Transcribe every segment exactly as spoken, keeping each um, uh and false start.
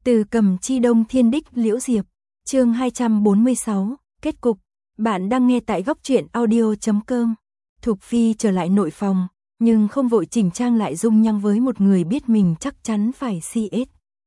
Từ Cầm Chi Đông Thiên Đích Liễu Diệp, chương hai trăm bốn mươi sáu, kết cục. Bạn đang nghe tại góc truyện audio chấm com. Thục Phi trở lại nội phòng, nhưng không vội chỉnh trang lại dung nhăng với một người biết mình chắc chắn phải si ết.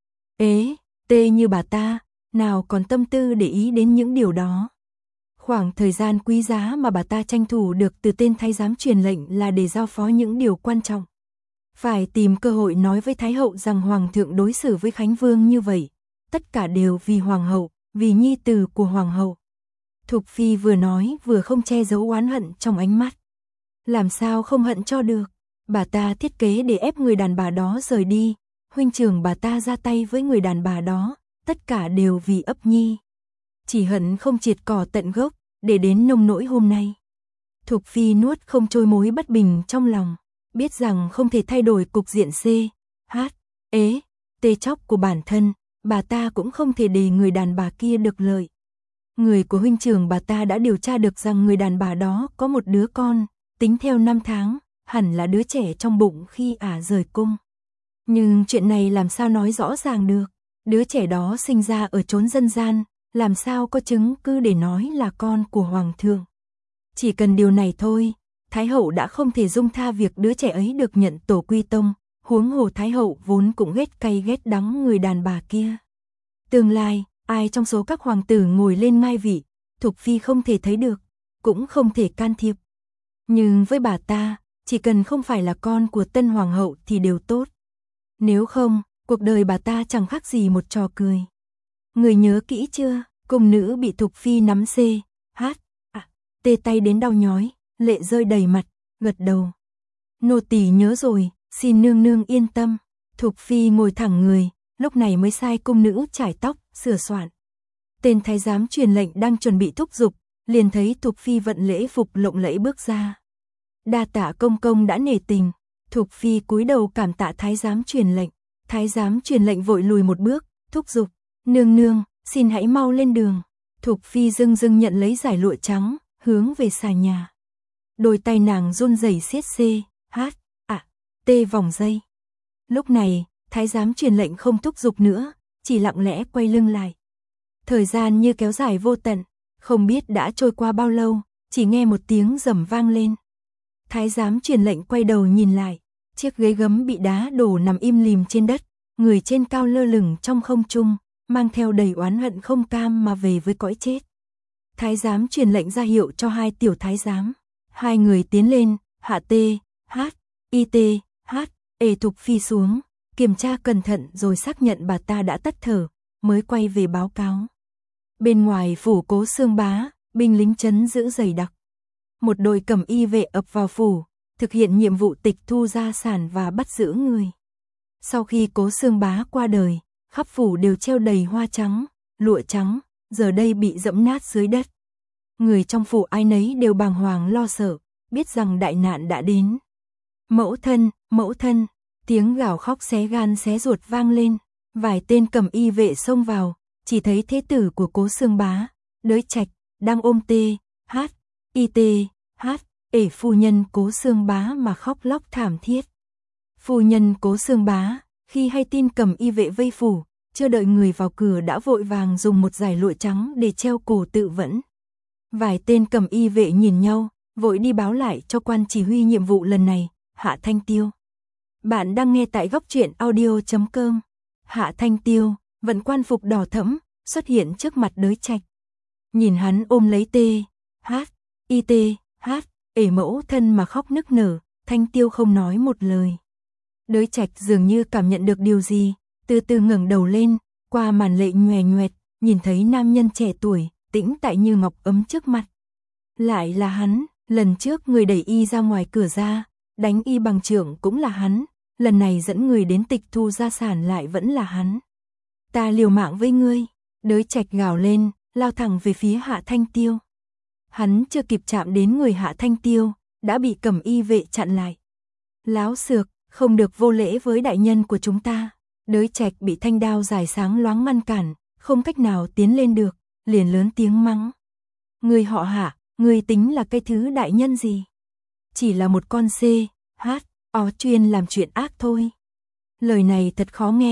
Ế, tê như bà ta, nào còn tâm tư để ý đến những điều đó. Khoảng thời gian quý giá mà bà ta tranh thủ được từ tên thái giám truyền lệnh là để giao phó những điều quan trọng. Phải tìm cơ hội nói với Thái hậu rằng Hoàng thượng đối xử với Khánh Vương như vậy. Tất cả đều vì Hoàng hậu, vì nhi tử của Hoàng hậu. Thục Phi vừa nói vừa không che giấu oán hận trong ánh mắt. Làm sao không hận cho được. Bà ta thiết kế để ép người đàn bà đó rời đi. Huynh trưởng bà ta ra tay với người đàn bà đó. Tất cả đều vì ấp nhi. Chỉ hận không triệt cỏ tận gốc, để đến nông nỗi hôm nay. Thục Phi nuốt không trôi mối bất bình trong lòng. Biết rằng không thể thay đổi cục diện C, H, ế, tê chóc của bản thân, bà ta cũng không thể để người đàn bà kia được lợi. Người của huynh trưởng bà ta đã điều tra được rằng người đàn bà đó có một đứa con, tính theo năm tháng, hẳn là đứa trẻ trong bụng khi ả rời cung. Nhưng chuyện này làm sao nói rõ ràng được, đứa trẻ đó sinh ra ở chốn dân gian, làm sao có chứng cứ để nói là con của Hoàng thượng. Chỉ cần điều này thôi, Thái hậu đã không thể dung tha việc đứa trẻ ấy được nhận tổ quy tông, huống hồ Thái hậu vốn cũng ghét cay ghét đắng người đàn bà kia. Tương lai, ai trong số các hoàng tử ngồi lên ngai vị, Thục Phi không thể thấy được, cũng không thể can thiệp. Nhưng với bà ta, chỉ cần không phải là con của tân hoàng hậu thì đều tốt. Nếu không, cuộc đời bà ta chẳng khác gì một trò cười. Người nhớ kỹ chưa, cung nữ bị Thục Phi nắm C, H, à, tê tay đến đau nhói. Lệ rơi đầy mặt, gật đầu. Nô tỳ nhớ rồi, xin nương nương yên tâm. Thục Phi ngồi thẳng người, lúc này mới sai cung nữ chải tóc, sửa soạn. Tên thái giám truyền lệnh đang chuẩn bị thúc giục, liền thấy Thục Phi vận lễ phục lộng lẫy bước ra. Đa tạ công công đã nể tình. Thục Phi cúi đầu cảm tạ thái giám truyền lệnh. Thái giám truyền lệnh vội lùi một bước, thúc giục. Nương nương, xin hãy mau lên đường. Thục Phi dưng dưng nhận lấy giải lụa trắng, hướng về xà nhà. Đôi tay nàng run rẩy siết C, H, à, T vòng dây. Lúc này, thái giám truyền lệnh không thúc giục nữa, chỉ lặng lẽ quay lưng lại. Thời gian như kéo dài vô tận, không biết đã trôi qua bao lâu, chỉ nghe một tiếng rầm vang lên. Thái giám truyền lệnh quay đầu nhìn lại, chiếc ghế gấm bị đá đổ nằm im lìm trên đất, người trên cao lơ lửng trong không trung, mang theo đầy oán hận không cam mà về với cõi chết. Thái giám truyền lệnh ra hiệu cho hai tiểu thái giám. Hai người tiến lên, hạ T, H, I T, H, ê Thục Phi xuống, kiểm tra cẩn thận rồi xác nhận bà ta đã tắt thở, mới quay về báo cáo. Bên ngoài phủ Cố Xương Bá, binh lính trấn giữ dày đặc. Một đội cẩm y vệ ập vào phủ, thực hiện nhiệm vụ tịch thu gia sản và bắt giữ người. Sau khi Cố Xương Bá qua đời, khắp phủ đều treo đầy hoa trắng, lụa trắng, giờ đây bị dẫm nát dưới đất. Người trong phủ ai nấy đều bàng hoàng lo sợ, biết rằng đại nạn đã đến. Mẫu thân, mẫu thân, tiếng gào khóc xé gan xé ruột vang lên, vài tên cầm y vệ xông vào, chỉ thấy thế tử của Cố Xương Bá, Đới Trạch, đang ôm T, H, I T, H, ể phu nhân Cố Xương Bá mà khóc lóc thảm thiết. Phu nhân Cố Xương Bá, khi hay tin cầm y vệ vây phủ, chưa đợi người vào cửa đã vội vàng dùng một dải lụa trắng để treo cổ tự vẫn. Vài tên cầm y vệ nhìn nhau, vội đi báo lại cho quan chỉ huy nhiệm vụ lần này, Hạ Thanh Tiêu. Bạn đang nghe tại góc truyện audio chấm com. Hạ Thanh Tiêu, vận quan phục đỏ thẫm, xuất hiện trước mặt Đới Trạch. Nhìn hắn ôm lấy T, H, I T, H, ể mẫu thân mà khóc nức nở, Thanh Tiêu không nói một lời. Đới Trạch dường như cảm nhận được điều gì, từ từ ngẩng đầu lên, qua màn lệ nhòe nhoẹt, nhìn thấy nam nhân trẻ tuổi, tĩnh tại như ngọc ấm trước mặt. Lại là hắn, lần trước người đẩy y ra ngoài cửa ra, đánh y bằng chưởng cũng là hắn, lần này dẫn người đến tịch thu gia sản lại vẫn là hắn. Ta liều mạng với ngươi, Đới Trạch gào lên, lao thẳng về phía Hạ Thanh Tiêu. Hắn chưa kịp chạm đến người Hạ Thanh Tiêu, đã bị cầm y vệ chặn lại. Láo xược, không được vô lễ với đại nhân của chúng ta. Đới Trạch bị thanh đao dài sáng loáng ngăn cản, không cách nào tiến lên được, liền lớn tiếng mắng. Người họ Hạ, người tính là cái thứ đại nhân gì? Chỉ là một con C, H, ó chuyên làm chuyện ác thôi. Lời này thật khó nghe,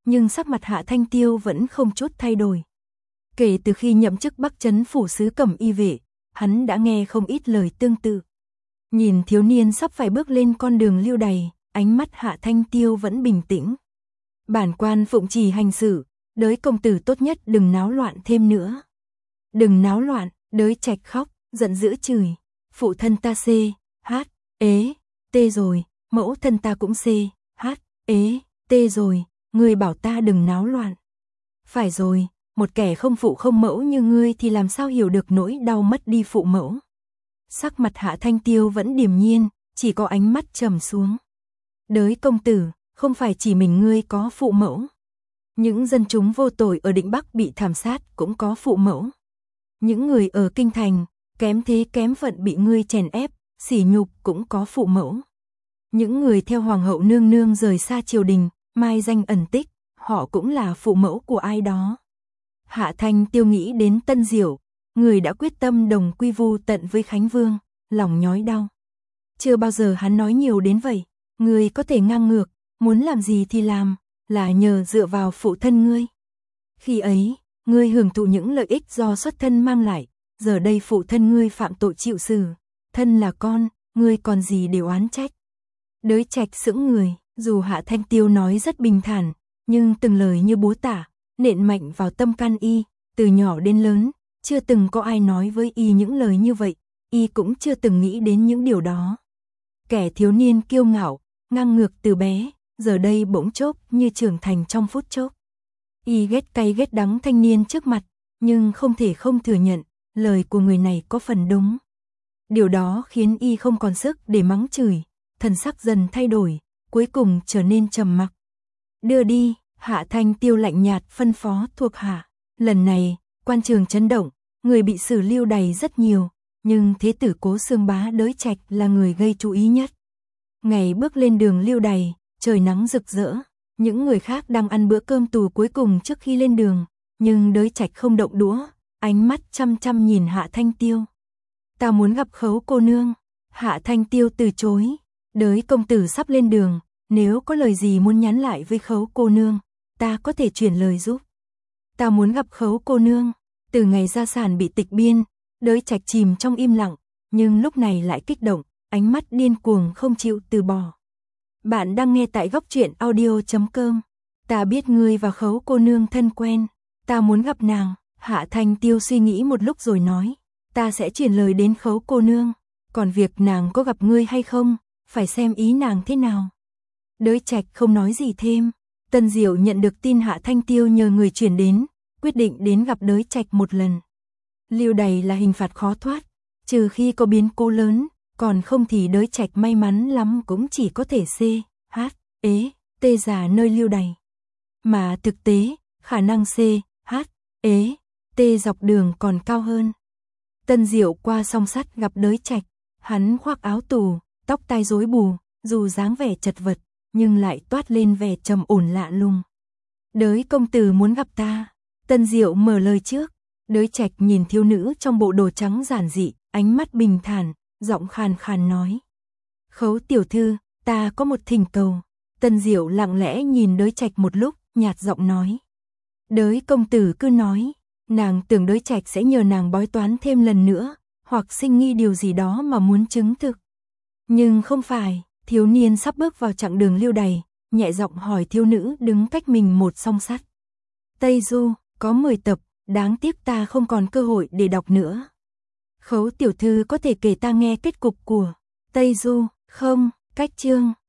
nhưng sắc mặt Hạ Thanh Tiêu vẫn không chút thay đổi. Kể từ khi nhậm chức Bắc Trấn phủ sứ Cẩm Y vệ, hắn đã nghe không ít lời tương tự. Nhìn thiếu niên sắp phải bước lên con đường lưu đày, ánh mắt Hạ Thanh Tiêu vẫn bình tĩnh. Bản quan phụng chỉ hành xử, đới công tử tốt nhất đừng náo loạn thêm nữa. Đừng náo loạn, đới Trạch khóc, giận dữ chửi. Phụ thân ta xê, hát, ế, tê rồi, mẫu thân ta cũng xê, hát, ế, tê rồi, ngươi bảo ta đừng náo loạn. Phải rồi, một kẻ không phụ không mẫu như ngươi thì làm sao hiểu được nỗi đau mất đi phụ mẫu. Sắc mặt Hạ Thanh Tiêu vẫn điềm nhiên, chỉ có ánh mắt trầm xuống. Đới công tử, không phải chỉ mình ngươi có phụ mẫu. Những dân chúng vô tội ở Định Bắc bị thảm sát cũng có phụ mẫu. Những người ở Kinh Thành, kém thế kém phận bị ngươi chèn ép, sỉ nhục cũng có phụ mẫu. Những người theo Hoàng hậu nương nương rời xa triều đình, mai danh ẩn tích, họ cũng là phụ mẫu của ai đó. Hạ Thanh Tiêu nghĩ đến Tân Diệu, người đã quyết tâm đồng quy vu tận với Khánh Vương, lòng nhói đau. Chưa bao giờ hắn nói nhiều đến vậy, ngươi có thể ngang ngược, muốn làm gì thì làm, là nhờ dựa vào phụ thân ngươi. Khi ấy, ngươi hưởng thụ những lợi ích do xuất thân mang lại, giờ đây phụ thân ngươi phạm tội chịu xử, thân là con, ngươi còn gì để oán trách. Đới Trạch sững người, dù Hạ Thanh Tiêu nói rất bình thản, nhưng từng lời như búa tả, nện mạnh vào tâm can y, từ nhỏ đến lớn, chưa từng có ai nói với y những lời như vậy, y cũng chưa từng nghĩ đến những điều đó. Kẻ thiếu niên kiêu ngạo, ngang ngược từ bé, giờ đây bỗng chốc như trưởng thành trong phút chốc. Y ghét cay ghét đắng thanh niên trước mặt, nhưng không thể không thừa nhận, lời của người này có phần đúng. Điều đó khiến y không còn sức để mắng chửi, thần sắc dần thay đổi, cuối cùng trở nên trầm mặc. Đưa đi, Hạ Thanh Tiêu lạnh nhạt phân phó thuộc hạ. Lần này, quan trường chấn động, người bị xử lưu đày rất nhiều, nhưng thế tử Cố Xương Bá Đới Trạch là người gây chú ý nhất. Ngày bước lên đường lưu đày, trời nắng rực rỡ, những người khác đang ăn bữa cơm tù cuối cùng trước khi lên đường, nhưng Đới Trạch không động đũa, ánh mắt chăm chăm nhìn Hạ Thanh Tiêu. Ta muốn gặp Khấu cô nương. Hạ Thanh Tiêu từ chối. Đới công tử sắp lên đường, nếu có lời gì muốn nhắn lại với Khấu cô nương, ta có thể chuyển lời giúp. Ta muốn gặp Khấu cô nương. Từ ngày gia sản bị tịch biên, Đới Trạch chìm trong im lặng, nhưng lúc này lại kích động, ánh mắt điên cuồng không chịu từ bỏ. Bạn đang nghe tại góc truyện audio chấm com. Ta biết ngươi và Khấu cô nương thân quen, ta muốn gặp nàng. Hạ Thanh Tiêu suy nghĩ một lúc rồi nói, ta sẽ chuyển lời đến Khấu cô nương, còn việc nàng có gặp ngươi hay không, phải xem ý nàng thế nào. Đới Trạch không nói gì thêm. Tân Diệu nhận được tin Hạ Thanh Tiêu nhờ người chuyển đến, quyết định đến gặp Đới Trạch một lần. Lưu đày là hình phạt khó thoát, trừ khi có biến cố lớn, còn không thì Đới Trạch may mắn lắm cũng chỉ có thể xê, hát, ế, tê già nơi lưu đày. Mà thực tế, khả năng xê, hát, ế, tê dọc đường còn cao hơn. Tân Diệu qua song sắt gặp Đới Trạch, hắn khoác áo tù, tóc tai rối bù, dù dáng vẻ chật vật, nhưng lại toát lên vẻ trầm ổn lạ lùng. Đới công tử muốn gặp ta. Tân Diệu mở lời trước. Đới Trạch nhìn thiếu nữ trong bộ đồ trắng giản dị, ánh mắt bình thản, giọng khàn khàn nói. Khấu tiểu thư, ta có một thỉnh cầu. Tân Diệu lặng lẽ nhìn Đới Trạch một lúc, nhạt giọng nói. Đới công tử cứ nói. Nàng tưởng Đới Trạch sẽ nhờ nàng bói toán thêm lần nữa, hoặc sinh nghi điều gì đó mà muốn chứng thực. Nhưng không phải. Thiếu niên sắp bước vào chặng đường lưu đày, nhẹ giọng hỏi thiếu nữ đứng cách mình một song sắt. Tây Du, có mười tập, đáng tiếc ta không còn cơ hội để đọc nữa. Khấu tiểu thư có thể kể ta nghe kết cục của Tây Du, không, cách chương.